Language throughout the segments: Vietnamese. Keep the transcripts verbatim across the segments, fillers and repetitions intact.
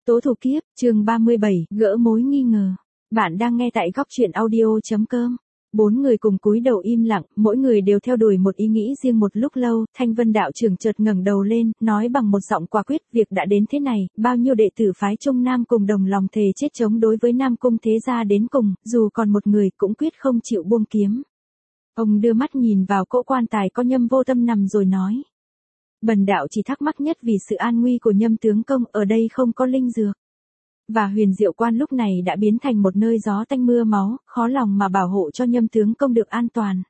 Tố thủ kiếp, chương ba mươi bảy, gỡ mối nghi ngờ. Bạn đang nghe tại góc truyện audio.com. Bốn người cùng cúi đầu im lặng, mỗi người đều theo đuổi một ý nghĩ riêng một lúc lâu. Thanh Vân đạo trưởng chợt ngẩng đầu lên, nói bằng một giọng quả quyết, việc đã đến thế này, bao nhiêu đệ tử phái Trung Nam cùng đồng lòng thề chết chống đối với Nam Cung thế gia đến cùng, dù còn một người cũng quyết không chịu buông kiếm. Ông đưa mắt nhìn vào cỗ quan tài có Nhâm Vô Tâm nằm rồi nói: Bần đạo chỉ thắc mắc nhất vì sự an nguy của Nhâm tướng công, ở đây không có linh dược. Và Huyền Diệu Quan lúc này đã biến thành một nơi gió tanh mưa máu, khó lòng mà bảo hộ cho Nhâm tướng công được an toàn.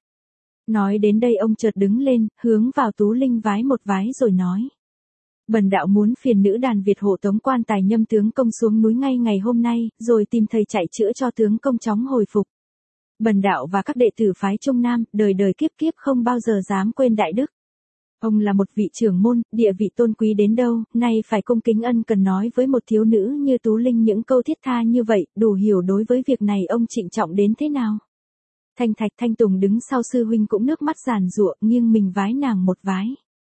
Nói đến đây ông chợt đứng lên, hướng vào Tú Linh vái một vái rồi nói: Bần đạo muốn phiền nữ đàn Việt hộ tống quan tài Nhâm tướng công xuống núi ngay ngày hôm nay, rồi tìm thầy chạy chữa cho tướng công chóng hồi phục. Bần đạo và các đệ tử phái Trung Nam, đời đời kiếp kiếp không bao giờ dám quên đại đức. Ông là một vị trưởng môn, địa vị tôn quý đến đâu, nay phải cung kính ân cần nói với một thiếu nữ như Tú Linh những câu thiết tha như vậy, đủ hiểu đối với việc này ông trịnh trọng đến thế nào. Thanh Thạch Thanh Tùng đứng sau sư huynh cũng nước mắt giàn giụa, nghiêng mình vái nàng một vái.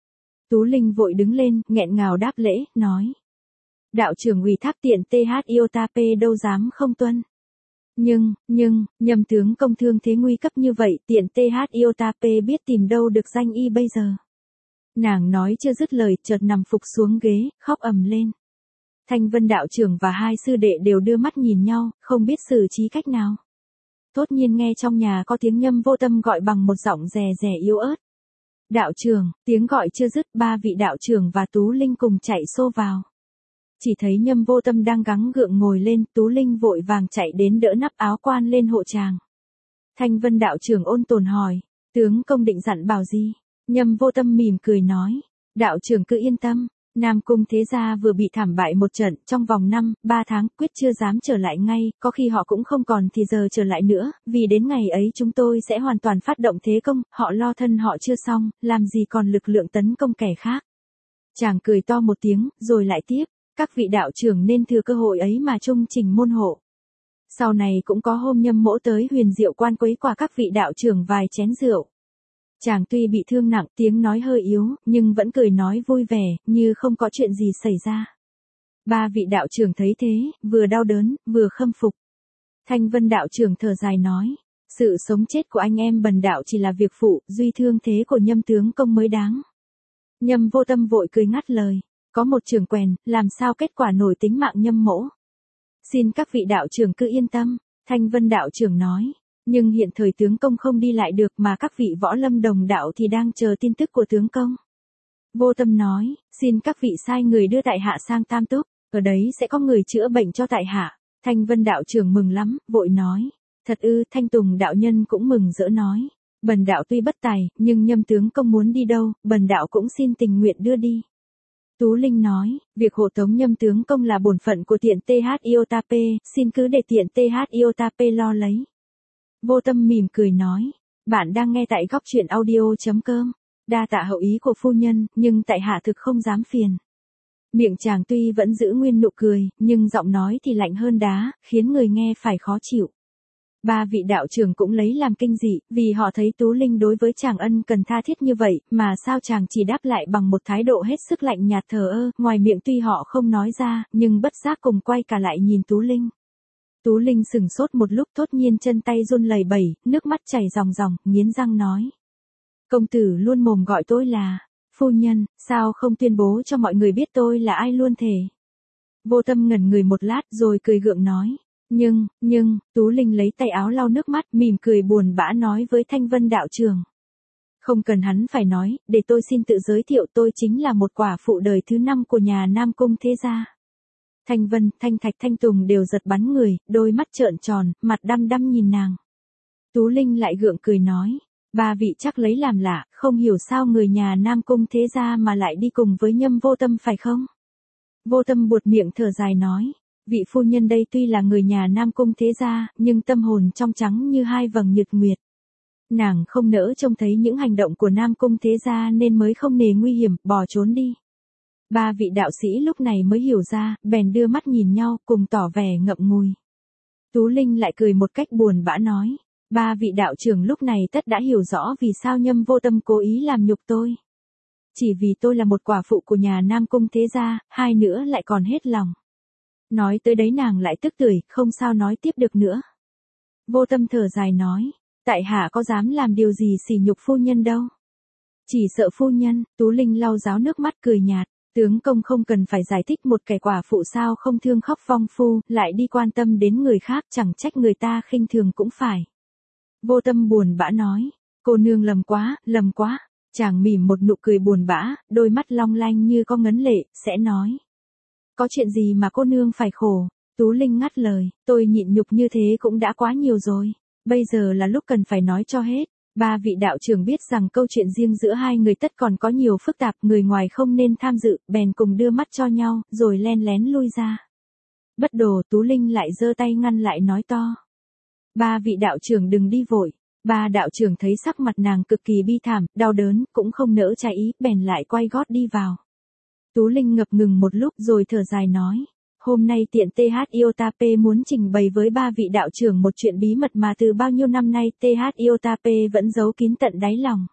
Tú Linh vội đứng lên, nghẹn ngào đáp lễ, nói: Đạo trưởng ủy thác tiện th iota p đâu dám không tuân. Nhưng, nhưng, Nhâm tướng công thương thế nguy cấp như vậy, tiện th iota p biết tìm đâu được danh y bây giờ. Nàng nói chưa dứt lời, chợt nằm phục xuống ghế, khóc ầm lên. Thanh Vân đạo trưởng và hai sư đệ đều đưa mắt nhìn nhau, không biết xử trí cách nào. Tốt nhiên nghe trong nhà có tiếng Nhâm Vô Tâm gọi bằng một giọng rè rè yếu ớt. Đạo trưởng, tiếng gọi chưa dứt, ba vị đạo trưởng và Tú Linh cùng chạy xô vào. Chỉ thấy Nhâm Vô Tâm đang gắng gượng ngồi lên, Tú Linh vội vàng chạy đến đỡ nắp áo quan lên hộ chàng. Thanh Vân đạo trưởng ôn tồn hỏi: Tướng công định dặn bảo gì? Nhâm Vô Tâm mỉm cười nói: Đạo trưởng cứ yên tâm, Nam Cung thế gia vừa bị thảm bại một trận, trong vòng năm, ba tháng, quyết chưa dám trở lại ngay, có khi họ cũng không còn thì giờ trở lại nữa, vì đến ngày ấy chúng tôi sẽ hoàn toàn phát động thế công, họ lo thân họ chưa xong, làm gì còn lực lượng tấn công kẻ khác. Chàng cười to một tiếng, rồi lại tiếp: Các vị đạo trưởng nên thừa cơ hội ấy mà trung trình môn hộ. Sau này cũng có hôm Nhâm mỗ tới Huyền Diệu Quan quấy quả các vị đạo trưởng vài chén rượu. Chàng tuy bị thương nặng, tiếng nói hơi yếu, nhưng vẫn cười nói vui vẻ, như không có chuyện gì xảy ra. Ba vị đạo trưởng thấy thế, vừa đau đớn, vừa khâm phục. Thanh Vân đạo trưởng thở dài nói: Sự sống chết của anh em bần đạo chỉ là việc phụ, duy thương thế của Nhâm tướng công mới đáng. Nhâm Vô Tâm vội cười ngắt lời: Có một trưởng quèn, làm sao kết quả nổi tính mạng Nhâm mỗ. Xin các vị đạo trưởng cứ yên tâm. Thanh Vân đạo trưởng nói: Nhưng hiện thời tướng công không đi lại được, mà các vị võ lâm đồng đạo thì đang chờ tin tức của tướng công. Vô Tâm nói: Xin các vị sai người đưa tại hạ sang Tam Túc, ở đấy sẽ có người chữa bệnh cho tại hạ. Thanh Vân đạo trưởng mừng lắm, vội nói: Thật ư? Thanh Tùng đạo nhân cũng mừng rỡ nói: Bần đạo tuy bất tài, nhưng Nhâm tướng công muốn đi đâu, bần đạo cũng xin tình nguyện đưa đi. Tú Linh nói: Việc hộ tống Nhâm tướng công là bổn phận của tiện th iota p, xin cứ để tiện th iota p lo lấy. Vô Tâm mỉm cười nói: Bạn đang nghe tại góc truyện audio.com. Đa tạ hậu ý của phu nhân, nhưng tại hạ thực không dám phiền. Miệng chàng tuy vẫn giữ nguyên nụ cười, nhưng giọng nói thì lạnh hơn đá, khiến người nghe phải khó chịu. Ba vị đạo trưởng cũng lấy làm kinh dị, vì họ thấy Tú Linh đối với chàng ân cần tha thiết như vậy, mà sao chàng chỉ đáp lại bằng một thái độ hết sức lạnh nhạt thờ ơ, ngoài miệng tuy họ không nói ra, nhưng bất giác cùng quay cả lại nhìn Tú Linh. Tú Linh sừng sốt một lúc, thốt nhiên chân tay run lẩy bẩy, nước mắt chảy ròng ròng, nghiến răng nói: Công tử luôn mồm gọi tôi là phu nhân, sao không tuyên bố cho mọi người biết tôi là ai luôn thể. Vô Tâm ngẩn người một lát rồi cười gượng nói: Nhưng, nhưng, Tú Linh lấy tay áo lau nước mắt, mỉm cười buồn bã nói với Thanh Vân đạo trưởng: Không cần hắn phải nói, để tôi xin tự giới thiệu, tôi chính là một quả phụ đời thứ năm của nhà Nam Cung thế gia. Thanh Vân, Thanh Thạch Thanh Tùng đều giật bắn người, đôi mắt trợn tròn, mặt đăm đăm nhìn nàng. Tú Linh lại gượng cười nói: Ba vị chắc lấy làm lạ, không hiểu sao người nhà Nam Cung thế gia mà lại đi cùng với Nhâm Vô Tâm phải không? Vô Tâm buột miệng thở dài nói: Vị phu nhân đây tuy là người nhà Nam Cung thế gia, nhưng tâm hồn trong trắng như hai vầng nhật nguyệt. Nàng không nỡ trông thấy những hành động của Nam Cung thế gia nên mới không nề nguy hiểm, bỏ trốn đi. Ba vị đạo sĩ lúc này mới hiểu ra, bèn đưa mắt nhìn nhau, cùng tỏ vẻ ngậm ngùi. Tú Linh lại cười một cách buồn bã nói: Ba vị đạo trưởng lúc này tất đã hiểu rõ vì sao Nhâm Vô Tâm cố ý làm nhục tôi. Chỉ vì tôi là một quả phụ của nhà Nam Cung thế gia, hai nữa lại còn hết lòng. Nói tới đấy nàng lại tức tưởi, không sao nói tiếp được nữa. Vô Tâm thở dài nói, tại hạ có dám làm điều gì sỉ nhục phu nhân đâu. Chỉ sợ phu nhân. Tú Linh lau ráo nước mắt cười nhạt, tướng công không cần phải giải thích một kẻ quả phụ sao không thương khóc vong phu, lại đi quan tâm đến người khác, chẳng trách người ta khinh thường cũng phải. Vô Tâm buồn bã nói, cô nương lầm quá, lầm quá. Chàng mỉm một nụ cười buồn bã, đôi mắt long lanh như có ngấn lệ, sẽ nói. Có chuyện gì mà cô nương phải khổ? Tú Linh ngắt lời, tôi nhịn nhục như thế cũng đã quá nhiều rồi. Bây giờ là lúc cần phải nói cho hết. Ba vị đạo trưởng biết rằng câu chuyện riêng giữa hai người tất còn có nhiều phức tạp, người ngoài không nên tham dự, bèn cùng đưa mắt cho nhau, rồi len lén lui ra. Bất đồ, Tú Linh lại giơ tay ngăn lại nói to. Ba vị đạo trưởng đừng đi vội. Ba đạo trưởng thấy sắc mặt nàng cực kỳ bi thảm, đau đớn, cũng không nỡ trái ý, bèn lại quay gót đi vào. Tú Linh ngập ngừng một lúc rồi thở dài nói. Hôm nay tiện tê hát Iotape muốn trình bày với ba vị đạo trưởng một chuyện bí mật mà từ bao nhiêu năm nay tê hát Iotape vẫn giấu kín tận đáy lòng.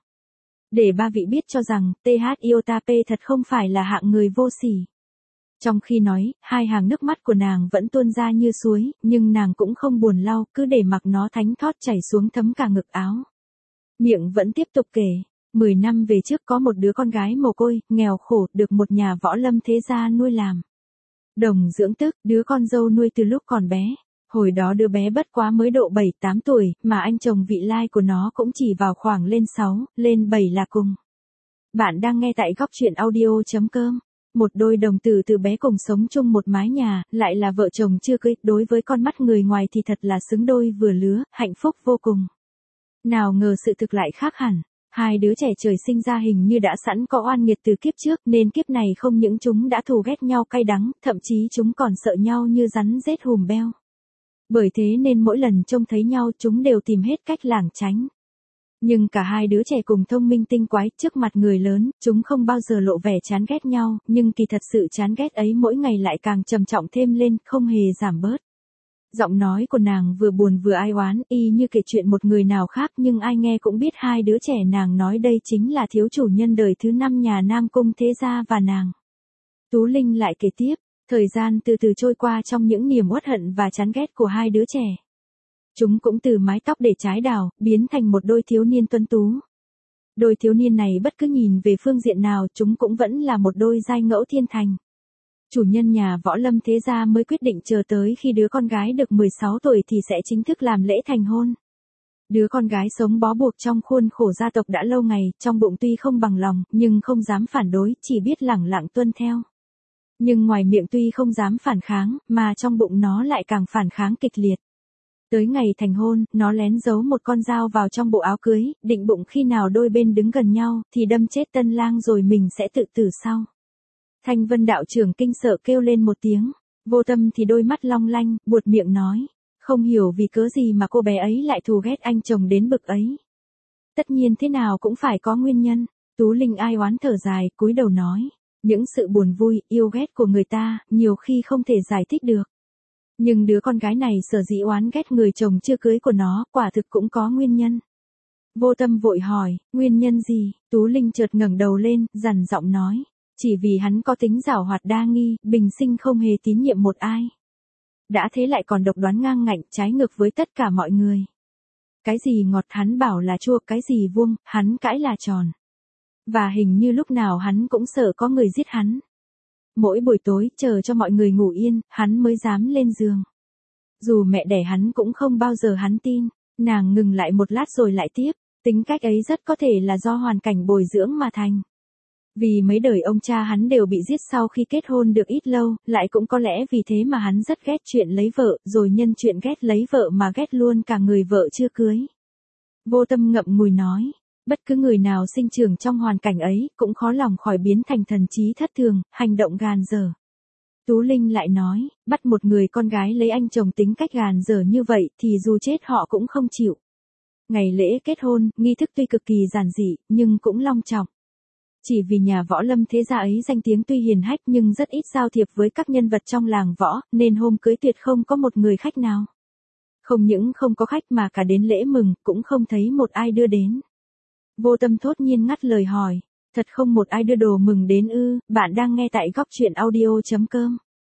Để ba vị biết cho rằng tê hát Iotape thật không phải là hạng người vô sỉ. Trong khi nói, hai hàng nước mắt của nàng vẫn tuôn ra như suối, nhưng nàng cũng không buồn lau, cứ để mặc nó thánh thót chảy xuống thấm cả ngực áo. Miệng vẫn tiếp tục kể. Mười năm về trước có một đứa con gái mồ côi, nghèo khổ, được một nhà võ lâm thế gia nuôi làm đồng dưỡng tức, đứa con dâu nuôi từ lúc còn bé. Hồi đó đứa bé bất quá mới độ bảy tám tuổi, mà anh chồng vị lai của nó cũng chỉ vào khoảng lên sáu, lên bảy là cùng. Bạn đang nghe tại góc truyện audio.com. Một đôi đồng tử từ bé cùng sống chung một mái nhà, lại là vợ chồng chưa cưới, đối với con mắt người ngoài thì thật là xứng đôi vừa lứa, hạnh phúc vô cùng. Nào ngờ sự thực lại khác hẳn. Hai đứa trẻ trời sinh ra hình như đã sẵn có oan nghiệt từ kiếp trước, nên kiếp này không những chúng đã thù ghét nhau cay đắng, thậm chí chúng còn sợ nhau như rắn rết hùm beo. Bởi thế nên mỗi lần trông thấy nhau chúng đều tìm hết cách lảng tránh. Nhưng cả hai đứa trẻ cùng thông minh tinh quái, trước mặt người lớn, chúng không bao giờ lộ vẻ chán ghét nhau, nhưng kỳ thật sự chán ghét ấy mỗi ngày lại càng trầm trọng thêm lên, không hề giảm bớt. Giọng nói của nàng vừa buồn vừa ai oán, y như kể chuyện một người nào khác, nhưng ai nghe cũng biết hai đứa trẻ nàng nói đây chính là thiếu chủ nhân đời thứ năm nhà Nam Cung thế gia và nàng. Tú Linh lại kể tiếp, thời gian từ từ trôi qua trong những niềm uất hận và chán ghét của hai đứa trẻ. Chúng cũng từ mái tóc để trái đào, biến thành một đôi thiếu niên tuấn tú. Đôi thiếu niên này bất cứ nhìn về phương diện nào chúng cũng vẫn là một đôi giai ngẫu thiên thành. Chủ nhân nhà võ lâm thế gia mới quyết định chờ tới khi đứa con gái được mười sáu tuổi thì sẽ chính thức làm lễ thành hôn. Đứa con gái sống bó buộc trong khuôn khổ gia tộc đã lâu ngày, trong bụng tuy không bằng lòng, nhưng không dám phản đối, chỉ biết lẳng lặng tuân theo. Nhưng ngoài miệng tuy không dám phản kháng, mà trong bụng nó lại càng phản kháng kịch liệt. Tới ngày thành hôn, nó lén giấu một con dao vào trong bộ áo cưới, định bụng khi nào đôi bên đứng gần nhau, thì đâm chết tân lang rồi mình sẽ tự tử sau. Thanh Vân đạo trưởng kinh sợ kêu lên một tiếng, Vô Tâm thì đôi mắt long lanh, buột miệng nói, không hiểu vì cớ gì mà cô bé ấy lại thù ghét anh chồng đến bực ấy. Tất nhiên thế nào cũng phải có nguyên nhân. Tú Linh ai oán thở dài, cúi đầu nói, những sự buồn vui, yêu ghét của người ta, nhiều khi không thể giải thích được. Nhưng đứa con gái này sở dĩ oán ghét người chồng chưa cưới của nó, quả thực cũng có nguyên nhân. Vô Tâm vội hỏi, nguyên nhân gì? Tú Linh chợt ngẩng đầu lên, dằn giọng nói, chỉ vì hắn có tính giảo hoạt đa nghi, bình sinh không hề tín nhiệm một ai. Đã thế lại còn độc đoán ngang ngạnh, trái ngược với tất cả mọi người. Cái gì ngọt hắn bảo là chua, cái gì vuông, hắn cãi là tròn. Và hình như lúc nào hắn cũng sợ có người giết hắn. Mỗi buổi tối, chờ cho mọi người ngủ yên, hắn mới dám lên giường. Dù mẹ đẻ hắn cũng không bao giờ hắn tin. Nàng ngừng lại một lát rồi lại tiếp, tính cách ấy rất có thể là do hoàn cảnh bồi dưỡng mà thành. Vì mấy đời ông cha hắn đều bị giết sau khi kết hôn được ít lâu, lại cũng có lẽ vì thế mà hắn rất ghét chuyện lấy vợ, rồi nhân chuyện ghét lấy vợ mà ghét luôn cả người vợ chưa cưới. Vô Tâm ngậm ngùi nói, bất cứ người nào sinh trưởng trong hoàn cảnh ấy, cũng khó lòng khỏi biến thành thần trí thất thường, hành động gàn dở. Tú Linh lại nói, bắt một người con gái lấy anh chồng tính cách gàn dở như vậy, thì dù chết họ cũng không chịu. Ngày lễ kết hôn, nghi thức tuy cực kỳ giản dị, nhưng cũng long trọng. Chỉ vì nhà võ lâm thế gia ấy danh tiếng tuy hiền hách nhưng rất ít giao thiệp với các nhân vật trong làng võ, nên hôm cưới tuyệt không có một người khách nào. Không những không có khách mà cả đến lễ mừng, cũng không thấy một ai đưa đến. Vô Tâm thốt nhiên ngắt lời hỏi, thật không một ai đưa đồ mừng đến ư? Bạn đang nghe tại góc truyện audio.com.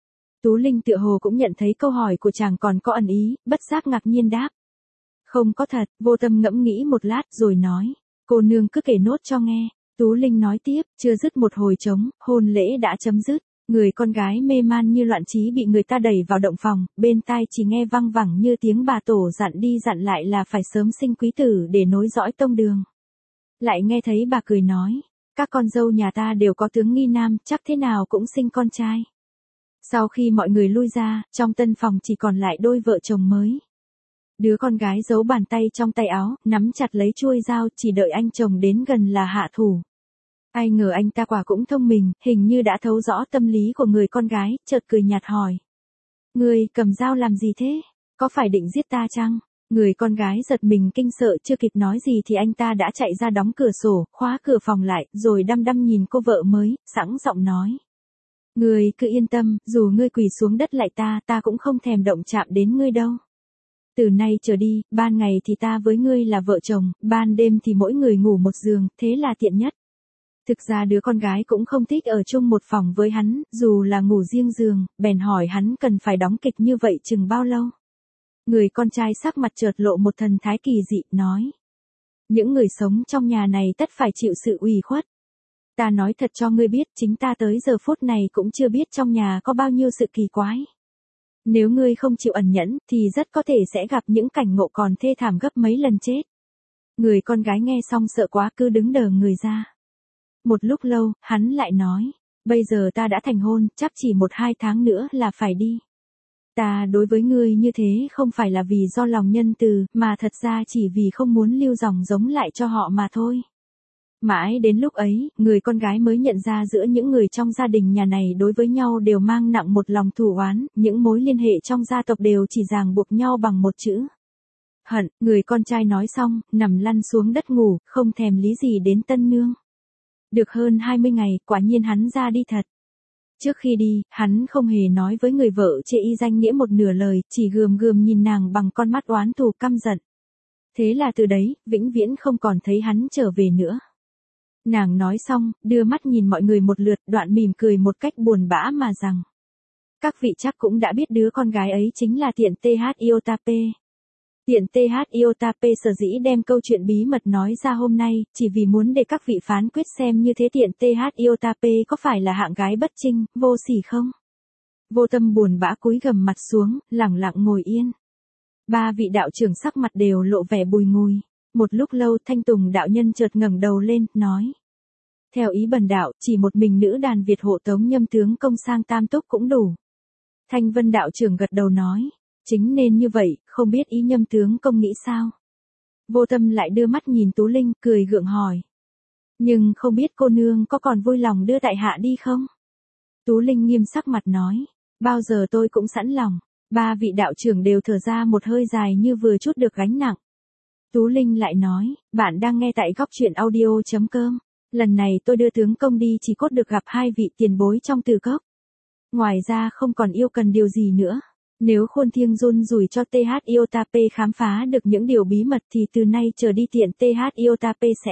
Tú Linh tựa hồ cũng nhận thấy câu hỏi của chàng còn có ẩn ý, bất giác ngạc nhiên đáp. Không có thật, Vô Tâm ngẫm nghĩ một lát rồi nói. Cô nương cứ kể nốt cho nghe. Tú Linh nói tiếp, chưa dứt một hồi trống, hôn lễ đã chấm dứt. Người con gái mê man như loạn trí bị người ta đẩy vào động phòng, bên tai chỉ nghe văng vẳng như tiếng bà tổ dặn đi dặn lại là phải sớm sinh quý tử để nối dõi tông đường. Lại nghe thấy bà cười nói, các con dâu nhà ta đều có tướng nghi nam, chắc thế nào cũng sinh con trai. Sau khi mọi người lui ra, trong tân phòng chỉ còn lại đôi vợ chồng mới. Đứa con gái giấu bàn tay trong tay áo, nắm chặt lấy chuôi dao, chỉ đợi anh chồng đến gần là hạ thủ. Ai ngờ anh ta quả cũng thông minh, hình như đã thấu rõ tâm lý của người con gái, chợt cười nhạt hỏi. Người cầm dao làm gì thế? Có phải định giết ta chăng? Người con gái giật mình kinh sợ, chưa kịp nói gì thì anh ta đã chạy ra đóng cửa sổ, khóa cửa phòng lại, rồi đăm đăm nhìn cô vợ mới, sẵn giọng nói. Ngươi cứ yên tâm, dù ngươi quỳ xuống đất lại ta, ta cũng không thèm động chạm đến ngươi đâu. Từ nay trở đi, ban ngày thì ta với ngươi là vợ chồng, ban đêm thì mỗi người ngủ một giường, thế là tiện nhất. Thực ra đứa con gái cũng không thích ở chung một phòng với hắn, dù là ngủ riêng giường, bèn hỏi hắn cần phải đóng kịch như vậy chừng bao lâu. Người con trai sắc mặt chợt lộ một thần thái kỳ dị, nói. Những người sống trong nhà này tất phải chịu sự ủy khuất. Ta nói thật cho ngươi biết, chính ta tới giờ phút này cũng chưa biết trong nhà có bao nhiêu sự kỳ quái. Nếu ngươi không chịu ẩn nhẫn, thì rất có thể sẽ gặp những cảnh ngộ còn thê thảm gấp mấy lần chết. Người con gái nghe xong sợ quá cứ đứng đờ người ra. Một lúc lâu, hắn lại nói, bây giờ ta đã thành hôn, chắc chỉ một hai tháng nữa là phải đi. Ta đối với ngươi như thế không phải là vì do lòng nhân từ, mà thật ra chỉ vì không muốn lưu dòng giống lại cho họ mà thôi. Mãi đến lúc ấy, người con gái mới nhận ra giữa những người trong gia đình nhà này đối với nhau đều mang nặng một lòng thù oán, những mối liên hệ trong gia tộc đều chỉ ràng buộc nhau bằng một chữ. Hận, người con trai nói xong, nằm lăn xuống đất ngủ, không thèm lý gì đến tân nương. Được hơn hai mươi ngày, quả nhiên hắn ra đi thật. Trước khi đi, hắn không hề nói với người vợ chê y danh nghĩa một nửa lời, chỉ gườm gườm nhìn nàng bằng con mắt oán thù căm giận. Thế là từ đấy, vĩnh viễn không còn thấy hắn trở về nữa. Nàng nói xong, đưa mắt nhìn mọi người một lượt, đoạn mỉm cười một cách buồn bã mà rằng. Các vị chắc cũng đã biết đứa con gái ấy chính là Tiện tê hát Iotape. Tiện tê hát Iotape sở dĩ đem câu chuyện bí mật nói ra hôm nay, chỉ vì muốn để các vị phán quyết xem như thế Tiện tê hát Iotape có phải là hạng gái bất trinh, vô sỉ không? Vô Tâm buồn bã cúi gằm mặt xuống, lẳng lặng ngồi yên. Ba vị đạo trưởng sắc mặt đều lộ vẻ bùi ngùi. Một lúc lâu Thanh Tùng đạo nhân chợt ngẩng đầu lên, nói. Theo ý bần đạo, chỉ một mình nữ đàn Việt hộ tống Nhâm tướng công sang Tam Túc cũng đủ. Thanh Vân đạo trưởng gật đầu nói. Chính nên như vậy, không biết ý Nhâm tướng công nghĩ sao? Vô Tâm lại đưa mắt nhìn Tú Linh, cười gượng hỏi. Nhưng không biết cô nương có còn vui lòng đưa tại hạ đi không? Tú Linh nghiêm sắc mặt nói. Bao giờ tôi cũng sẵn lòng. Ba vị đạo trưởng đều thở ra một hơi dài như vừa trút được gánh nặng. Tú Linh lại nói, bạn đang nghe tại góc truyện audio chấm com. Lần này tôi đưa tướng công đi chỉ cốt được gặp hai vị tiền bối trong Từ Cốc. Ngoài ra không còn yêu cần điều gì nữa. Nếu Khôn Thiêng run rủi cho tê hát Iotape khám phá được những điều bí mật thì từ nay trở đi Tiện tê hát Iotape sẽ...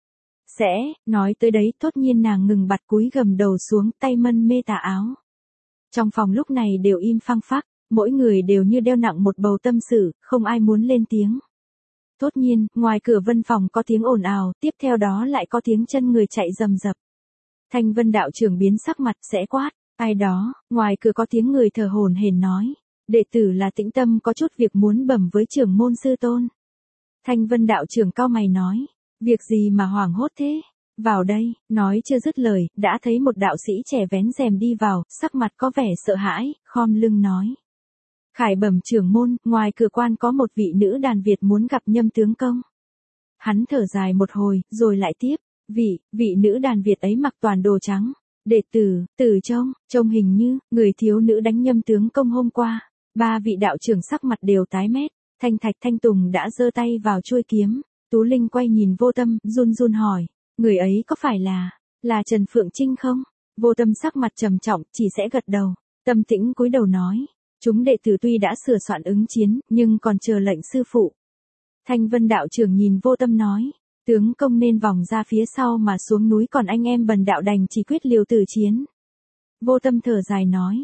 Sẽ, nói tới đấy thốt nhiên nàng ngừng bặt cúi gầm đầu xuống, tay mân mê tà áo. Trong phòng lúc này đều im phăng phắc, mỗi người đều như đeo nặng một bầu tâm sự, không ai muốn lên tiếng. Tốt nhiên, ngoài cửa văn phòng có tiếng ồn ào, tiếp theo đó lại có tiếng chân người chạy rầm rập. Thanh Vân đạo trưởng biến sắc mặt, sẽ quát, ai đó, ngoài cửa có tiếng người thở hổn hển nói. Đệ tử là Tĩnh Tâm có chút việc muốn bẩm với trưởng môn sư tôn. Thanh Vân đạo trưởng cau mày nói, việc gì mà hoảng hốt thế? Vào đây, nói chưa dứt lời, đã thấy một đạo sĩ trẻ vén rèm đi vào, sắc mặt có vẻ sợ hãi, khom lưng nói. Khải bẩm trưởng môn, ngoài cửa quan có một vị nữ đàn Việt muốn gặp Nhâm tướng công. Hắn thở dài một hồi, rồi lại tiếp, vị, vị nữ đàn Việt ấy mặc toàn đồ trắng. Đệ tử, tử trông, trông hình như, người thiếu nữ đánh Nhâm tướng công hôm qua. Ba vị đạo trưởng sắc mặt đều tái mét, Thanh Thạch Thanh Tùng đã giơ tay vào chuôi kiếm. Tú Linh quay nhìn Vô Tâm, run run hỏi, người ấy có phải là, là Trần Phượng Trinh không? Vô Tâm sắc mặt trầm trọng, chỉ sẽ gật đầu. Tâm Tĩnh cúi đầu nói. Chúng đệ tử tuy đã sửa soạn ứng chiến, nhưng còn chờ lệnh sư phụ. Thanh Vân đạo trưởng nhìn Vô Tâm nói, tướng công nên vòng ra phía sau mà xuống núi, còn anh em bần đạo đành chỉ quyết liều tử chiến. Vô Tâm thở dài nói,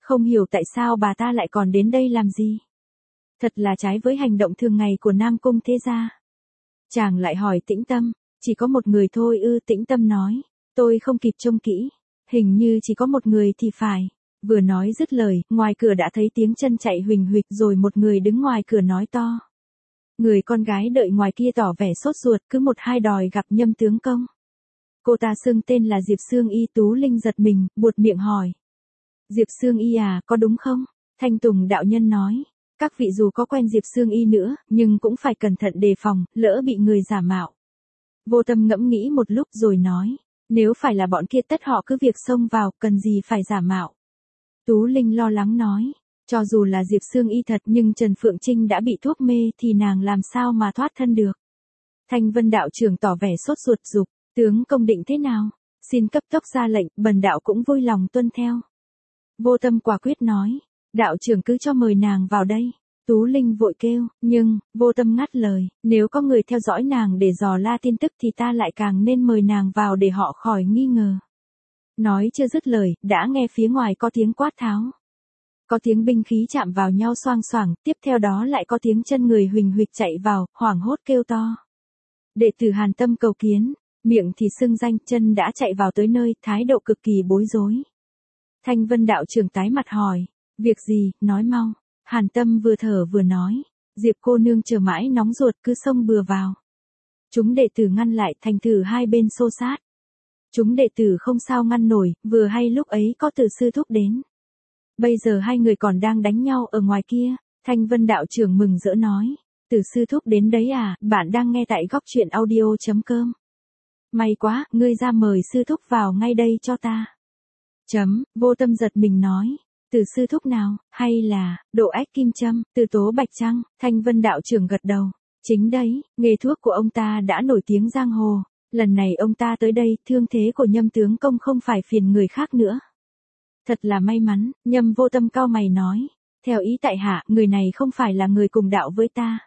Không hiểu tại sao bà ta lại còn đến đây làm gì. Thật là trái với hành động thường ngày của Nam Cung thế gia. Chàng lại hỏi Tĩnh Tâm, chỉ có một người thôi ư? Tĩnh Tâm nói, tôi không kịp trông kỹ, hình như chỉ có một người thì phải. Vừa nói dứt lời, ngoài cửa đã thấy tiếng chân chạy huỳnh huỵch rồi một người đứng ngoài cửa nói to. Người con gái đợi ngoài kia tỏ vẻ sốt ruột, cứ một hai đòi gặp Nhâm tướng công. Cô ta xưng tên là Diệp Sương Y. Tú Linh giật mình, buột miệng hỏi. Diệp Sương Y à, có đúng không? Thanh Tùng đạo nhân nói, các vị dù có quen Diệp Sương Y nữa, nhưng cũng phải cẩn thận đề phòng, lỡ bị người giả mạo. Vô Tâm ngẫm nghĩ một lúc rồi nói, nếu phải là bọn kia tất họ cứ việc xông vào, cần gì phải giả mạo. Tú Linh lo lắng nói, cho dù là Diệp Sương Y thật nhưng Trần Phượng Trinh đã bị thuốc mê thì nàng làm sao mà thoát thân được. Thanh Vân đạo trưởng tỏ vẻ sốt ruột dục, tướng công định thế nào? Xin cấp tốc ra lệnh, bần đạo cũng vui lòng tuân theo. Vô Tâm quả quyết nói, đạo trưởng cứ cho mời nàng vào đây. Tú Linh vội kêu, nhưng, Vô Tâm ngắt lời, nếu có người theo dõi nàng để dò la tin tức thì ta lại càng nên mời nàng vào để họ khỏi nghi ngờ. Nói chưa dứt lời, đã nghe phía ngoài có tiếng quát tháo. Có tiếng binh khí chạm vào nhau xoang xoảng, tiếp theo đó lại có tiếng chân người huỳnh huỵch chạy vào, hoảng hốt kêu to. Đệ tử Hàn Tâm cầu kiến, miệng thì xưng danh, chân đã chạy vào tới nơi, thái độ cực kỳ bối rối. Thanh Vân đạo trưởng tái mặt hỏi, việc gì, nói mau. Hàn Tâm vừa thở vừa nói, Diệp cô nương chờ mãi nóng ruột cứ xông bừa vào. Chúng đệ tử ngăn lại, thành thử hai bên xô sát. Chúng đệ tử không sao ngăn nổi, vừa hay lúc ấy có Từ sư thúc đến. Bây giờ hai người còn đang đánh nhau ở ngoài kia. Thanh Vân đạo trưởng mừng rỡ nói, Từ sư thúc đến đấy à? Bạn đang nghe tại góc truyện audio chấm com. May quá, ngươi ra mời sư thúc vào ngay đây cho ta. Chấm, Vô Tâm giật mình nói, Từ sư thúc nào, hay là, Độ Ách Kim Châm, Từ Tố Bạch Trăng? Thanh Vân đạo trưởng gật đầu, chính đấy, nghề thuốc của ông ta đã nổi tiếng giang hồ. Lần này ông ta tới đây, thương thế của Nhâm tướng công không phải phiền người khác nữa. Thật là may mắn. Nhâm Vô Tâm cau mày nói, theo ý tại hạ, người này không phải là người cùng đạo với ta.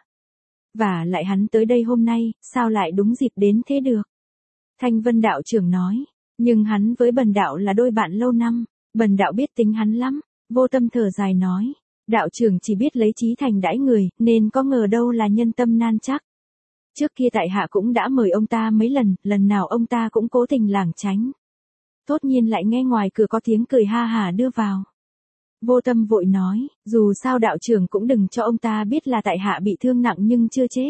Và lại hắn tới đây hôm nay, sao lại đúng dịp đến thế được? Thanh Vân đạo trưởng nói, nhưng hắn với bần đạo là đôi bạn lâu năm, bần đạo biết tính hắn lắm. Vô Tâm thở dài nói, đạo trưởng chỉ biết lấy trí thành đãi người, nên có ngờ đâu là nhân tâm nan chắc. Trước kia tại hạ cũng đã mời ông ta mấy lần, lần nào ông ta cũng cố tình lảng tránh. Tốt nhiên lại nghe ngoài cửa có tiếng cười ha hả đưa vào. Vô Tâm vội nói, dù sao đạo trưởng cũng đừng cho ông ta biết là tại hạ bị thương nặng nhưng chưa chết.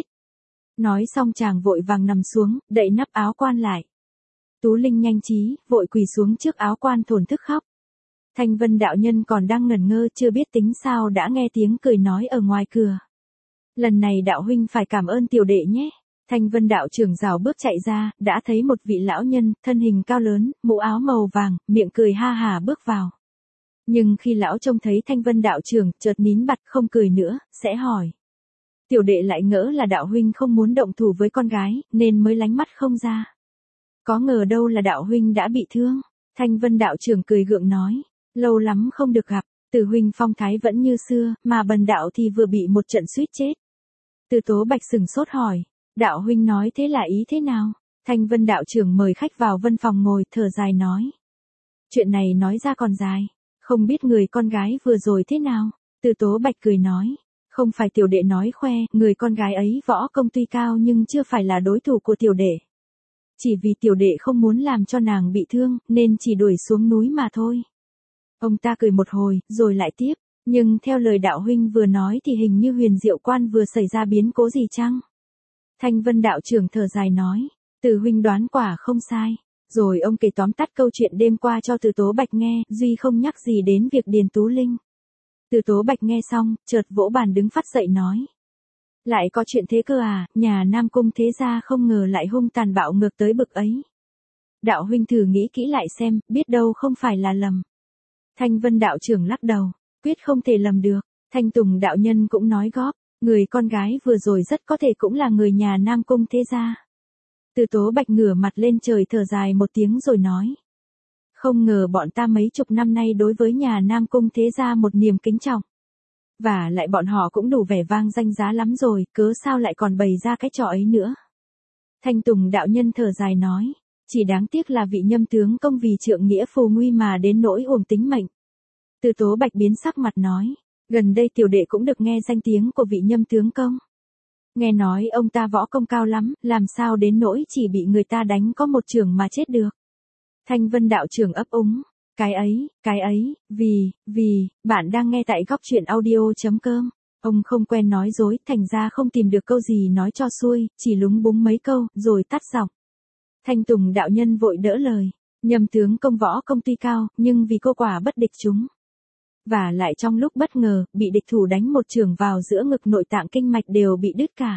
Nói xong chàng vội vàng nằm xuống, đậy nắp áo quan lại. Tú Linh nhanh trí, vội quỳ xuống trước áo quan thổn thức khóc. Thanh Vân đạo nhân còn đang ngẩn ngơ chưa biết tính sao đã nghe tiếng cười nói ở ngoài cửa. Lần này đạo huynh phải cảm ơn tiểu đệ nhé. Thanh Vân đạo trưởng rảo bước chạy ra, đã thấy một vị lão nhân, thân hình cao lớn, mũ áo màu vàng, miệng cười ha hà bước vào. Nhưng khi lão trông thấy Thanh Vân đạo trưởng, chợt nín bặt không cười nữa, sẽ hỏi. Tiểu đệ lại ngỡ là đạo huynh không muốn động thủ với con gái, nên mới lánh mắt không ra. Có ngờ đâu là đạo huynh đã bị thương. Thanh Vân đạo trưởng cười gượng nói, lâu lắm không được gặp, Từ huynh phong thái vẫn như xưa, mà bần đạo thì vừa bị một trận suýt chết. Từ Tố Bạch sừng sốt hỏi, đạo huynh nói thế là ý thế nào? Thanh Vân đạo trưởng mời khách vào văn phòng ngồi, thở dài nói. Chuyện này nói ra còn dài, không biết người con gái vừa rồi thế nào? Từ Tố Bạch cười nói, không phải tiểu đệ nói khoe, người con gái ấy võ công tuy cao nhưng chưa phải là đối thủ của tiểu đệ. Chỉ vì tiểu đệ không muốn làm cho nàng bị thương, nên chỉ đuổi xuống núi mà thôi. Ông ta cười một hồi, rồi lại tiếp, nhưng theo lời đạo huynh vừa nói thì hình như Huyền Diệu Quan vừa xảy ra biến cố gì chăng? Thanh Vân đạo trưởng thở dài nói, Từ huynh đoán quả không sai. Rồi ông kể tóm tắt câu chuyện đêm qua cho Từ Tố Bạch nghe, duy không nhắc gì đến việc Điền Tú Linh. Từ Tố Bạch nghe xong, chợt vỗ bàn đứng phắt dậy nói. Lại có chuyện thế cơ à, nhà Nam Cung thế gia không ngờ lại hung tàn bạo ngược tới bực ấy. Đạo huynh thử nghĩ kỹ lại xem, biết đâu không phải là lầm. Thanh Vân đạo trưởng lắc đầu, quyết không thể lầm được. Thanh Tùng đạo nhân cũng nói góp, người con gái vừa rồi rất có thể cũng là người nhà Nam Cung thế gia. Từ Tố Bạch ngửa mặt lên trời thở dài một tiếng rồi nói. Không ngờ bọn ta mấy chục năm nay đối với nhà Nam Cung thế gia một niềm kính trọng. Và lại bọn họ cũng đủ vẻ vang danh giá lắm rồi, cớ sao lại còn bày ra cái trò ấy nữa. Thanh Tùng đạo nhân thở dài nói, chỉ đáng tiếc là vị Nhâm tướng công vì trượng nghĩa phù nguy mà đến nỗi uổng tính mệnh. Từ Tố Bạch biến sắc mặt nói, gần đây tiểu đệ cũng được nghe danh tiếng của vị Nhâm tướng công. Nghe nói ông ta võ công cao lắm, làm sao đến nỗi chỉ bị người ta đánh có một chưởng mà chết được. Thanh Vân đạo trưởng ấp úng, cái ấy, cái ấy, vì, vì, bạn đang nghe tại góc truyện audio.com. Ông không quen nói dối, thành ra không tìm được câu gì nói cho xuôi, chỉ lúng búng mấy câu, rồi tắt giọng. Thanh Tùng đạo nhân vội đỡ lời, Nhâm tướng công võ công tuy cao, nhưng vì cô quả bất địch chúng. Và lại trong lúc bất ngờ, bị địch thủ đánh một chưởng vào giữa ngực, nội tạng kinh mạch đều bị đứt cả.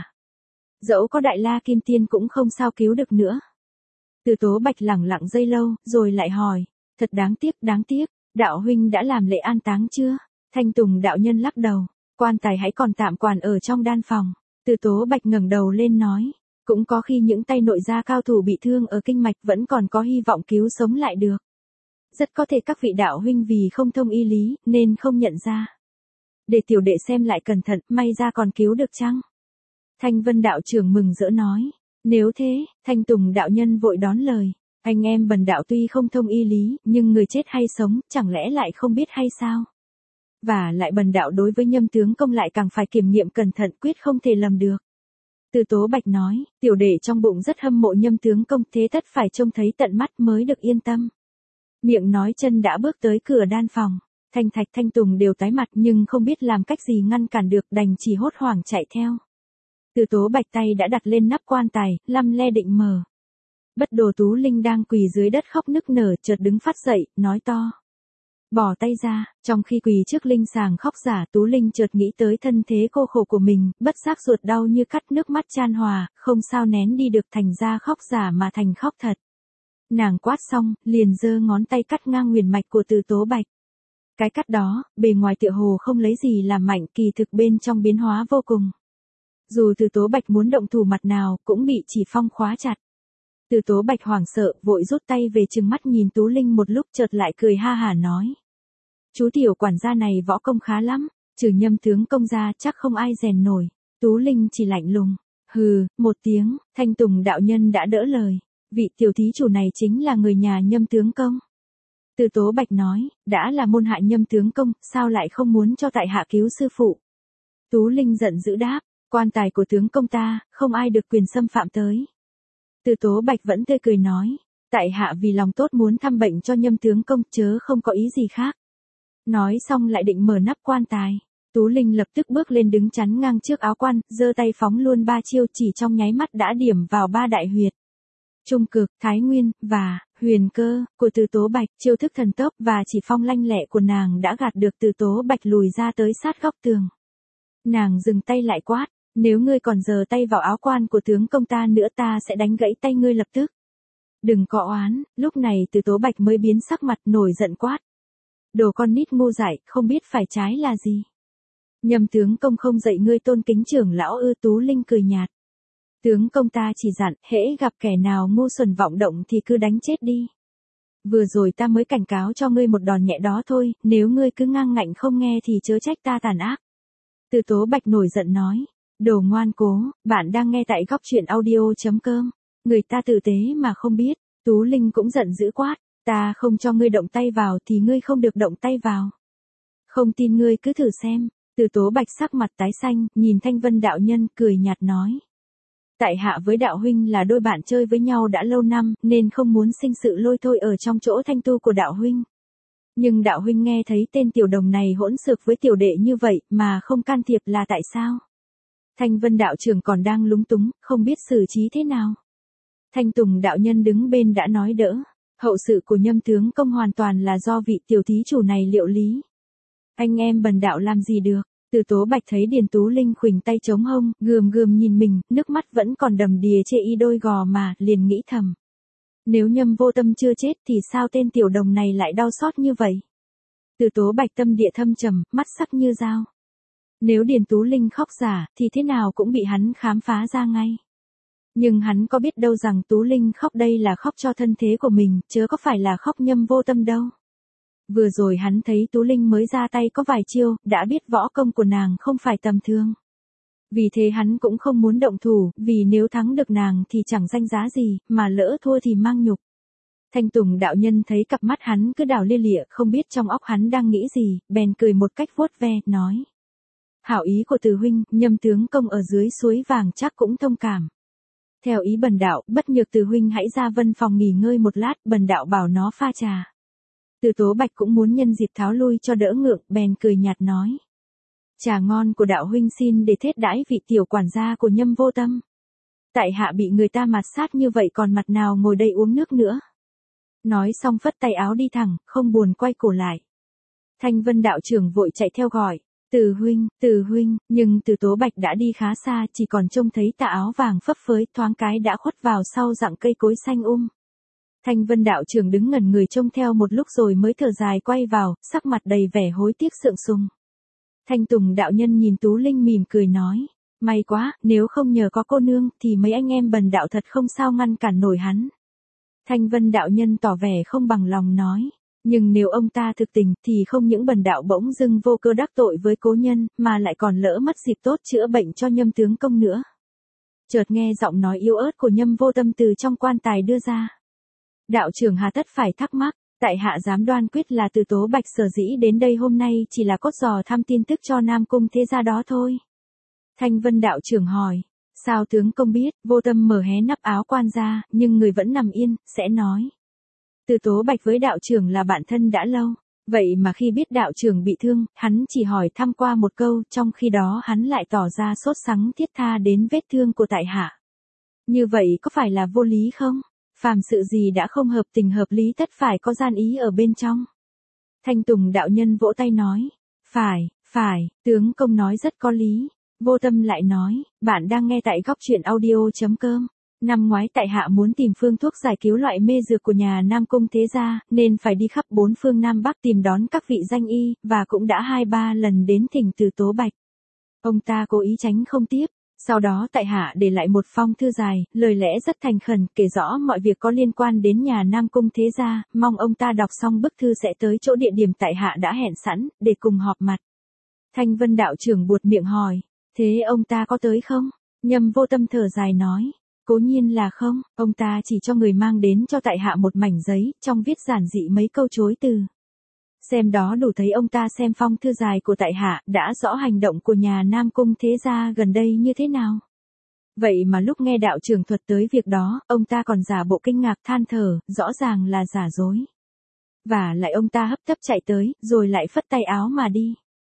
Dẫu có đại la kim tiên cũng không sao cứu được nữa. Từ Tố Bạch lẳng lặng giây lâu, rồi lại hỏi, thật đáng tiếc, đáng tiếc, đạo huynh đã làm lễ an táng chưa? Thanh Tùng đạo nhân lắc đầu, quan tài hãy còn tạm quản ở trong đan phòng. Từ Tố Bạch ngẩng đầu lên nói, cũng có khi những tay nội gia cao thủ bị thương ở kinh mạch vẫn còn có hy vọng cứu sống lại được. Rất có thể các vị đạo huynh vì không thông y lý, nên không nhận ra. Để tiểu đệ xem lại cẩn thận, may ra còn cứu được chăng? Thanh Vân đạo trưởng mừng rỡ nói, nếu thế, Thanh Tùng đạo nhân vội đón lời, anh em bần đạo tuy không thông y lý, nhưng người chết hay sống, chẳng lẽ lại không biết hay sao? Và lại bần đạo đối với Nhâm tướng công lại càng phải kiểm nghiệm cẩn thận, quyết không thể lầm được. Từ Tố Bạch nói, tiểu đệ trong bụng rất hâm mộ Nhâm tướng công, thế tất phải trông thấy tận mắt mới được yên tâm. Miệng nói chân đã bước tới cửa đan phòng, Thanh Thạch Thanh Tùng đều tái mặt nhưng không biết làm cách gì ngăn cản được, đành chỉ hốt hoảng chạy theo. Từ Tố Bạch tay đã đặt lên nắp quan tài, lăm le định mở. Bất Đồ Tú Linh đang quỳ dưới đất khóc nức nở, chợt đứng phát dậy, nói to. Bỏ tay ra, trong khi quỳ trước linh sàng khóc giả, Tú Linh chợt nghĩ tới thân thế cô khổ của mình, bất giác ruột đau như cắt, nước mắt chan hòa, không sao nén đi được, thành ra khóc giả mà thành khóc thật. Nàng quát xong, liền giơ ngón tay cắt ngang huyền mạch của Từ Tố Bạch. Cái cắt đó, bề ngoài tựa hồ không lấy gì làm mạnh, kỳ thực bên trong biến hóa vô cùng. Dù Từ Tố Bạch muốn động thủ mặt nào, cũng bị chỉ phong khóa chặt. Từ Tố Bạch hoảng sợ, vội rút tay về, trừng mắt nhìn Tú Linh một lúc, chợt lại cười ha hả nói. Chú tiểu quản gia này võ công khá lắm, trừ Nhâm tướng công ra chắc không ai rèn nổi. Tú Linh chỉ lạnh lùng, hừ, một tiếng. Thanh Tùng đạo nhân đã đỡ lời, vị tiểu thí chủ này chính là người nhà Nhâm tướng công. Từ Tố Bạch nói, đã là môn hạ Nhâm tướng công, sao lại không muốn cho tại hạ cứu sư phụ? Tú Linh giận dữ đáp, quan tài của tướng công ta, không ai được quyền xâm phạm tới. Từ Tố Bạch vẫn tươi cười nói, tại hạ vì lòng tốt muốn thăm bệnh cho Nhâm tướng công, chớ không có ý gì khác. Nói xong lại định mở nắp quan tài. Tú Linh lập tức bước lên đứng chắn ngang trước áo quan, giơ tay phóng luôn ba chiêu, chỉ trong nháy mắt đã điểm vào ba đại huyệt. Trung cực, Thái Nguyên, và Huyền Cơ của Từ Tố Bạch, chiêu thức thần tốc và chỉ phong lanh lẹ của nàng đã gạt được Từ Tố Bạch lùi ra tới sát góc tường. Nàng dừng tay lại quát, nếu ngươi còn giơ tay vào áo quan của tướng công ta nữa, ta sẽ đánh gãy tay ngươi lập tức. Đừng có oán. Lúc này Từ Tố Bạch mới biến sắc mặt, nổi giận quát. Đồ con nít ngu dại, không biết phải trái là gì. Nhâm tướng công không dạy ngươi tôn kính trưởng lão ư? Tú Linh cười nhạt. Tướng công ta chỉ dặn, hễ gặp kẻ nào ngu xuẩn vọng động thì cứ đánh chết đi. Vừa rồi ta mới cảnh cáo cho ngươi một đòn nhẹ đó thôi, nếu ngươi cứ ngang ngạnh không nghe thì chớ trách ta tàn ác. Từ Tố Bạch nổi giận nói, đồ ngoan cố, bạn đang nghe tại góc truyện audio.com. Người ta tử tế mà không biết. Tú Linh cũng giận dữ quát, ta không cho ngươi động tay vào thì ngươi không được động tay vào. Không tin ngươi cứ thử xem. Từ Tố Bạch sắc mặt tái xanh, nhìn Thanh Vân đạo nhân, cười nhạt nói. Tại hạ với đạo huynh là đôi bạn chơi với nhau đã lâu năm, nên không muốn sinh sự lôi thôi ở trong chỗ thanh tu của đạo huynh. Nhưng đạo huynh nghe thấy tên tiểu đồng này hỗn xược với tiểu đệ như vậy, mà không can thiệp là tại sao? Thanh Vân đạo trưởng còn đang lúng túng, không biết xử trí thế nào. Thanh Tùng đạo nhân đứng bên đã nói đỡ, hậu sự của Nhâm tướng công hoàn toàn là do vị tiểu thí chủ này liệu lý. Anh em bần đạo làm gì được? Từ Tố Bạch thấy Điền Tú Linh khuỳnh tay chống hông, gườm gườm nhìn mình, nước mắt vẫn còn đầm đìa chê y đôi gò mà, liền nghĩ thầm. Nếu Nhâm vô tâm chưa chết thì sao tên tiểu đồng này lại đau xót như vậy? Từ Tố Bạch tâm địa thâm trầm, mắt sắc như dao. Nếu Điền Tú Linh khóc giả, thì thế nào cũng bị hắn khám phá ra ngay. Nhưng hắn có biết đâu rằng Tú Linh khóc đây là khóc cho thân thế của mình, chớ có phải là khóc Nhâm vô tâm đâu. Vừa rồi hắn thấy Tú Linh mới ra tay có vài chiêu, đã biết võ công của nàng không phải tầm thường. Vì thế hắn cũng không muốn động thủ, vì nếu thắng được nàng thì chẳng danh giá gì, mà lỡ thua thì mang nhục. Thanh Tùng đạo nhân thấy cặp mắt hắn cứ đảo lia lịa, không biết trong óc hắn đang nghĩ gì, bèn cười một cách vuốt ve, nói. Hảo ý của Từ huynh, Nhâm tướng công ở dưới suối vàng chắc cũng thông cảm. Theo ý bần đạo, bất nhược Từ huynh hãy ra Vân phòng nghỉ ngơi một lát, bần đạo bảo nó pha trà. Từ Tố Bạch cũng muốn nhân dịp tháo lui cho đỡ ngượng, bèn cười nhạt nói. Trà ngon của đạo huynh xin để thết đãi vị tiểu quản gia của Nhâm vô tâm. Tại hạ bị người ta mạt sát như vậy còn mặt nào ngồi đây uống nước nữa. Nói xong phất tay áo đi thẳng, không buồn quay cổ lại. Thanh Vân đạo trưởng vội chạy theo gọi. Từ huynh, Từ huynh, nhưng Từ Tố Bạch đã đi khá xa, chỉ còn trông thấy tà áo vàng phấp phới, thoáng cái đã khuất vào sau rặng cây cối xanh um. Thanh Vân đạo trưởng đứng ngẩn người trông theo một lúc rồi mới thở dài quay vào, sắc mặt đầy vẻ hối tiếc sượng sùng. Thanh Tùng đạo nhân nhìn Tú Linh mỉm cười nói, may quá, nếu không nhờ có cô nương thì mấy anh em bần đạo thật không sao ngăn cản nổi hắn. Thanh Vân đạo nhân tỏ vẻ không bằng lòng nói, nhưng nếu ông ta thực tình thì không những bần đạo bỗng dưng vô cơ đắc tội với cố nhân, mà lại còn lỡ mất dịp tốt chữa bệnh cho Nhâm tướng công nữa. Chợt nghe giọng nói yếu ớt của Nhâm vô tâm từ trong quan tài đưa ra. Đạo trưởng hà tất phải thắc mắc, tại hạ dám đoan quyết là Từ Tố Bạch sở dĩ đến đây hôm nay chỉ là cốt dò thăm tin tức cho Nam Cung thế gia đó thôi. Thanh Vân đạo trưởng hỏi, sao tướng công biết? Vô tâm mở hé nắp áo quan ra, nhưng người vẫn nằm yên, sẽ nói. Từ Tố Bạch với đạo trưởng là bạn thân đã lâu, vậy mà khi biết đạo trưởng bị thương, hắn chỉ hỏi thăm qua một câu, trong khi đó hắn lại tỏ ra sốt sắng thiết tha đến vết thương của tại hạ. Như vậy có phải là vô lý không? Phàm sự gì đã không hợp tình hợp lý tất phải có gian ý ở bên trong. Thanh Tùng đạo nhân vỗ tay nói, phải, phải, tướng công nói rất có lý. Vô tâm lại nói, bạn đang nghe tại góc truyện audio.com. Năm ngoái tại hạ muốn tìm phương thuốc giải cứu loại mê dược của nhà Nam Cung thế gia, nên phải đi khắp bốn phương Nam Bắc tìm đón các vị danh y, và cũng đã hai ba lần đến thỉnh Từ Tố Bạch. Ông ta cố ý tránh không tiếp. Sau đó tại hạ để lại một phong thư dài, lời lẽ rất thành khẩn, kể rõ mọi việc có liên quan đến nhà Nam Cung thế gia, mong ông ta đọc xong bức thư sẽ tới chỗ địa điểm tại hạ đã hẹn sẵn, để cùng họp mặt. Thanh Vân đạo trưởng buột miệng hỏi, thế ông ta có tới không? Nhâm vô tâm thở dài nói, cố nhiên là không, ông ta chỉ cho người mang đến cho tại hạ một mảnh giấy, trong viết giản dị mấy câu chối từ. Xem đó đủ thấy ông ta xem phong thư dài của tại hạ, đã rõ hành động của nhà Nam Cung thế gia gần đây như thế nào. Vậy mà lúc nghe đạo trưởng thuật tới việc đó, ông ta còn giả bộ kinh ngạc than thở, rõ ràng là giả dối. Và lại ông ta hấp tấp chạy tới, rồi lại phất tay áo mà đi.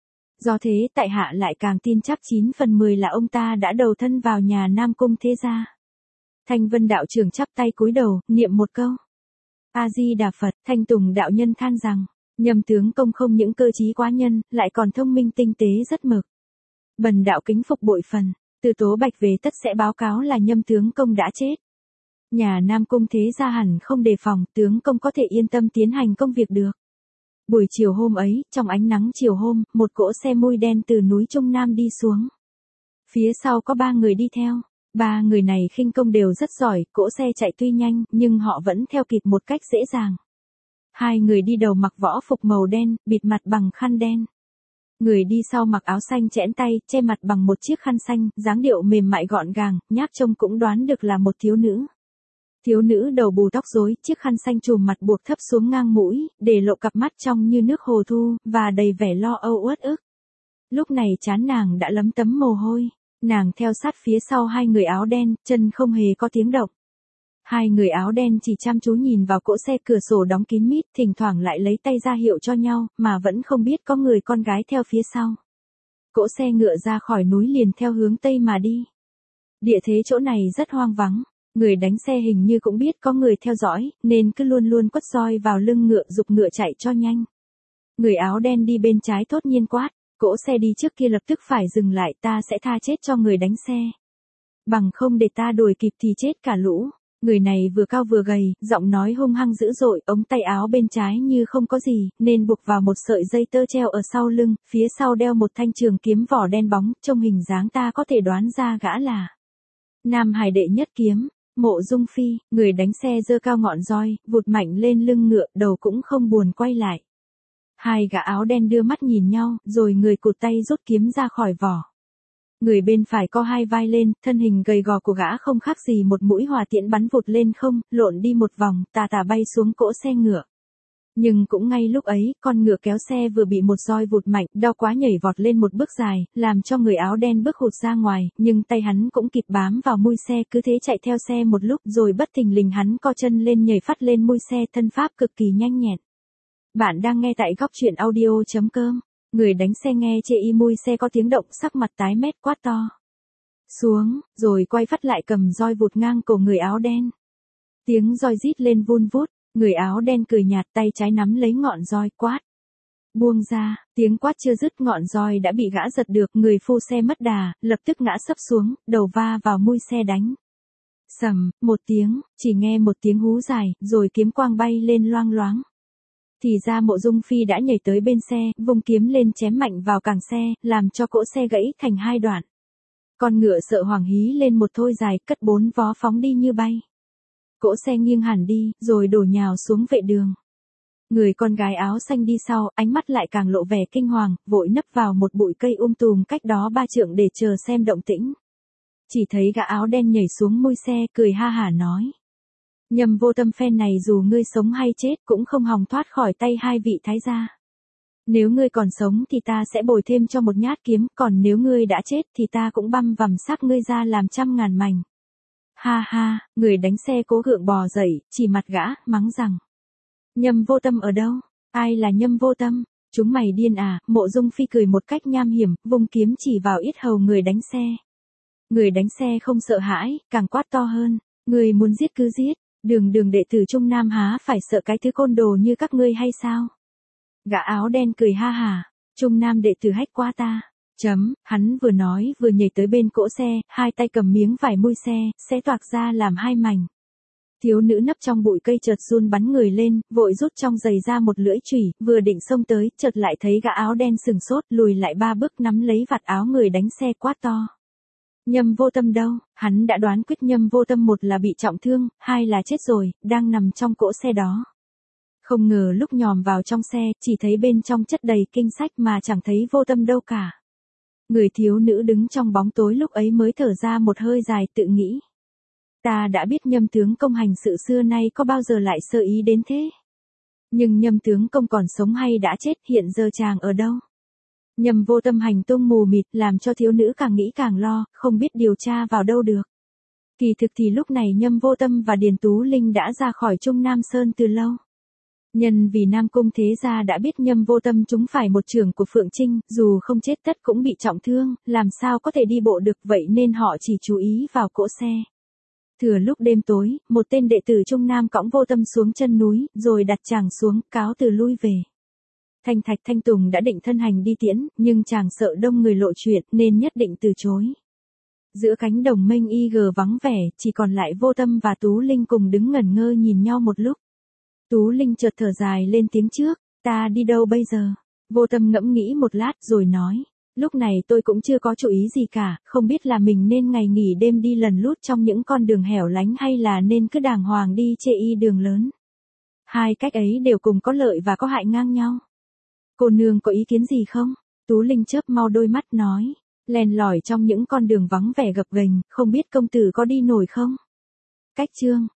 Do thế tại hạ lại càng tin chắc chín phần mười là ông ta đã đầu thân vào nhà Nam Cung thế gia. Thanh Vân đạo trưởng chắp tay cúi đầu, niệm một câu. A-di-đà Phật. Thanh Tùng đạo nhân than rằng, Nhâm tướng công không những cơ trí quá nhân, lại còn thông minh tinh tế rất mực. Bần đạo kính phục bội phần, Từ Tố Bạch về tất sẽ báo cáo là Nhâm tướng công đã chết. Nhà Nam Cung thế gia hẳn không đề phòng, tướng công có thể yên tâm tiến hành công việc được. Buổi chiều hôm ấy, trong ánh nắng chiều hôm, một cỗ xe mui đen từ núi Trung Nam đi xuống. Phía sau có ba người đi theo. Ba người này khinh công đều rất giỏi, cỗ xe chạy tuy nhanh, nhưng họ vẫn theo kịp một cách dễ dàng. Hai người đi đầu mặc võ phục màu đen, bịt mặt bằng khăn đen. Người đi sau mặc áo xanh chẽn tay, che mặt bằng một chiếc khăn xanh, dáng điệu mềm mại gọn gàng, nhác trông cũng đoán được là một thiếu nữ. Thiếu nữ đầu bù tóc rối, chiếc khăn xanh trùm mặt buộc thấp xuống ngang mũi, để lộ cặp mắt trong như nước hồ thu, và đầy vẻ lo âu uất ức. Lúc này trán nàng đã lấm tấm mồ hôi, nàng theo sát phía sau hai người áo đen, chân không hề có tiếng động. Hai người áo đen chỉ chăm chú nhìn vào cỗ xe, cửa sổ đóng kín mít, thỉnh thoảng lại lấy tay ra hiệu cho nhau, mà vẫn không biết có người con gái theo phía sau. Cỗ xe ngựa ra khỏi núi liền theo hướng tây mà đi. Địa thế chỗ này rất hoang vắng, người đánh xe hình như cũng biết có người theo dõi, nên cứ luôn luôn quất roi vào lưng ngựa giục ngựa chạy cho nhanh. Người áo đen đi bên trái thốt nhiên quát, cỗ xe đi trước kia lập tức phải dừng lại, ta sẽ tha chết cho người đánh xe. Bằng không để ta đuổi kịp thì chết cả lũ. Người này vừa cao vừa gầy, giọng nói hung hăng dữ dội, ống tay áo bên trái như không có gì, nên buộc vào một sợi dây tơ treo ở sau lưng, phía sau đeo một thanh trường kiếm vỏ đen bóng, trông hình dáng ta có thể đoán ra gã là Nam Hải đệ nhất kiếm, Mộ Dung Phi. Người đánh xe giơ cao ngọn roi, vụt mạnh lên lưng ngựa, đầu cũng không buồn quay lại. Hai gã áo đen đưa mắt nhìn nhau, rồi người cụt tay rút kiếm ra khỏi vỏ. Người bên phải co hai vai lên, thân hình gầy gò của gã không khác gì một mũi hỏa tiễn bắn vụt lên không, lộn đi một vòng, tà tà bay xuống cỗ xe ngựa. Nhưng cũng ngay lúc ấy, con ngựa kéo xe vừa bị một roi vụt mạnh, đau quá nhảy vọt lên một bước dài, làm cho người áo đen bước hụt ra ngoài, nhưng tay hắn cũng kịp bám vào mui xe, cứ thế chạy theo xe một lúc, rồi bất thình lình hắn co chân lên nhảy phát lên mui xe, thân pháp cực kỳ nhanh nhẹn. Bạn đang nghe tại góc truyện audio chấm com. Người đánh xe nghe chê y mui xe có tiếng động, sắc mặt tái mét quát to xuống, rồi quay phát lại cầm roi vụt ngang cổ người áo đen. Tiếng roi rít lên vun vút, người áo đen cười nhạt, tay trái nắm lấy ngọn roi quát. Buông ra, tiếng quát chưa dứt ngọn roi đã bị gã giật được, người phu xe mất đà, lập tức ngã sấp xuống, đầu va vào mui xe đánh. Sầm, một tiếng, chỉ nghe một tiếng hú dài, rồi kiếm quang bay lên loang loáng. Thì ra Mộ Dung Phi đã nhảy tới bên xe, vung kiếm lên chém mạnh vào càng xe, làm cho cỗ xe gãy thành hai đoạn. Con ngựa sợ hoảng hí lên một thôi dài, cất bốn vó phóng đi như bay. Cỗ xe nghiêng hẳn đi, rồi đổ nhào xuống vệ đường. Người con gái áo xanh đi sau, ánh mắt lại càng lộ vẻ kinh hoàng, vội nấp vào một bụi cây um tùm cách đó ba trượng để chờ xem động tĩnh. Chỉ thấy gã áo đen nhảy xuống mui xe, cười ha hả nói. Nhâm Vô Tâm phen này dù ngươi sống hay chết cũng không hòng thoát khỏi tay hai vị thái gia. Nếu ngươi còn sống thì ta sẽ bồi thêm cho một nhát kiếm, còn nếu ngươi đã chết thì ta cũng băm vằm xác ngươi ra làm trăm ngàn mảnh. Ha ha, người đánh xe cố gượng bò dậy, chỉ mặt gã, mắng rằng. Nhâm Vô Tâm ở đâu? Ai là Nhâm Vô Tâm? Chúng mày điên à? Mộ Dung Phi cười một cách nham hiểm, vung kiếm chỉ vào yết hầu người đánh xe. Người đánh xe không sợ hãi, càng quát to hơn. Người muốn giết cứ giết, đường đường đệ tử Trung Nam há phải sợ cái thứ côn đồ như các ngươi hay sao? Gã áo đen cười ha hả. Trung Nam đệ tử hách quá ta. Chấm, hắn vừa nói vừa nhảy tới bên cỗ xe, hai tay cầm miếng vải mui xe, xé toạc ra làm hai mảnh. Thiếu nữ nấp trong bụi cây chợt run bắn người lên, vội rút trong giày ra một lưỡi chùy, vừa định xông tới, chợt lại thấy gã áo đen sừng sốt, lùi lại ba bước nắm lấy vạt áo người đánh xe quát to. Nhâm Vô Tâm đâu? Hắn đã đoán quyết Nhâm Vô Tâm một là bị trọng thương, hai là chết rồi, đang nằm trong cỗ xe đó. Không ngờ lúc nhòm vào trong xe, chỉ thấy bên trong chất đầy kinh sách mà chẳng thấy Vô Tâm đâu cả. Người thiếu nữ đứng trong bóng tối lúc ấy mới thở ra một hơi dài, tự nghĩ. Ta đã biết Nhâm tướng công hành sự xưa nay có bao giờ lại sơ ý đến thế. Nhưng Nhâm tướng công còn sống hay đã chết, hiện giờ chàng ở đâu? Nhâm Vô Tâm hành tung mù mịt, làm cho thiếu nữ càng nghĩ càng lo, không biết điều tra vào đâu được. Kỳ thực thì lúc này Nhâm Vô Tâm và Điền Tú Linh đã ra khỏi Trung Nam Sơn từ lâu. Nhân vì Nam Cung thế gia đã biết Nhâm Vô Tâm chúng phải một trưởng của Phượng Trinh, dù không chết tất cũng bị trọng thương, làm sao có thể đi bộ được, vậy nên họ chỉ chú ý vào cỗ xe. Thừa lúc đêm tối, một tên đệ tử Trung Nam cõng Vô Tâm xuống chân núi, rồi đặt chàng xuống, cáo từ lui về. Thanh Thạch Thanh Tùng đã định thân hành đi tiễn, nhưng chàng sợ đông người lộ chuyện, nên nhất định từ chối. Giữa cánh đồng mênh y gờ vắng vẻ, chỉ còn lại Vô Tâm và Tú Linh cùng đứng ngẩn ngơ nhìn nhau một lúc. Tú Linh chợt thở dài lên tiếng trước, ta đi đâu bây giờ? Vô Tâm ngẫm nghĩ một lát rồi nói, lúc này tôi cũng chưa có chủ ý gì cả, không biết là mình nên ngày nghỉ đêm đi lần lút trong những con đường hẻo lánh hay là nên cứ đàng hoàng đi chê y đường lớn. Hai cách ấy đều cùng có lợi và có hại ngang nhau. Cô nương có ý kiến gì không? Tú Linh chớp mau đôi mắt nói, len lỏi trong những con đường vắng vẻ gập ghềnh, không biết công tử có đi nổi không? Cách chương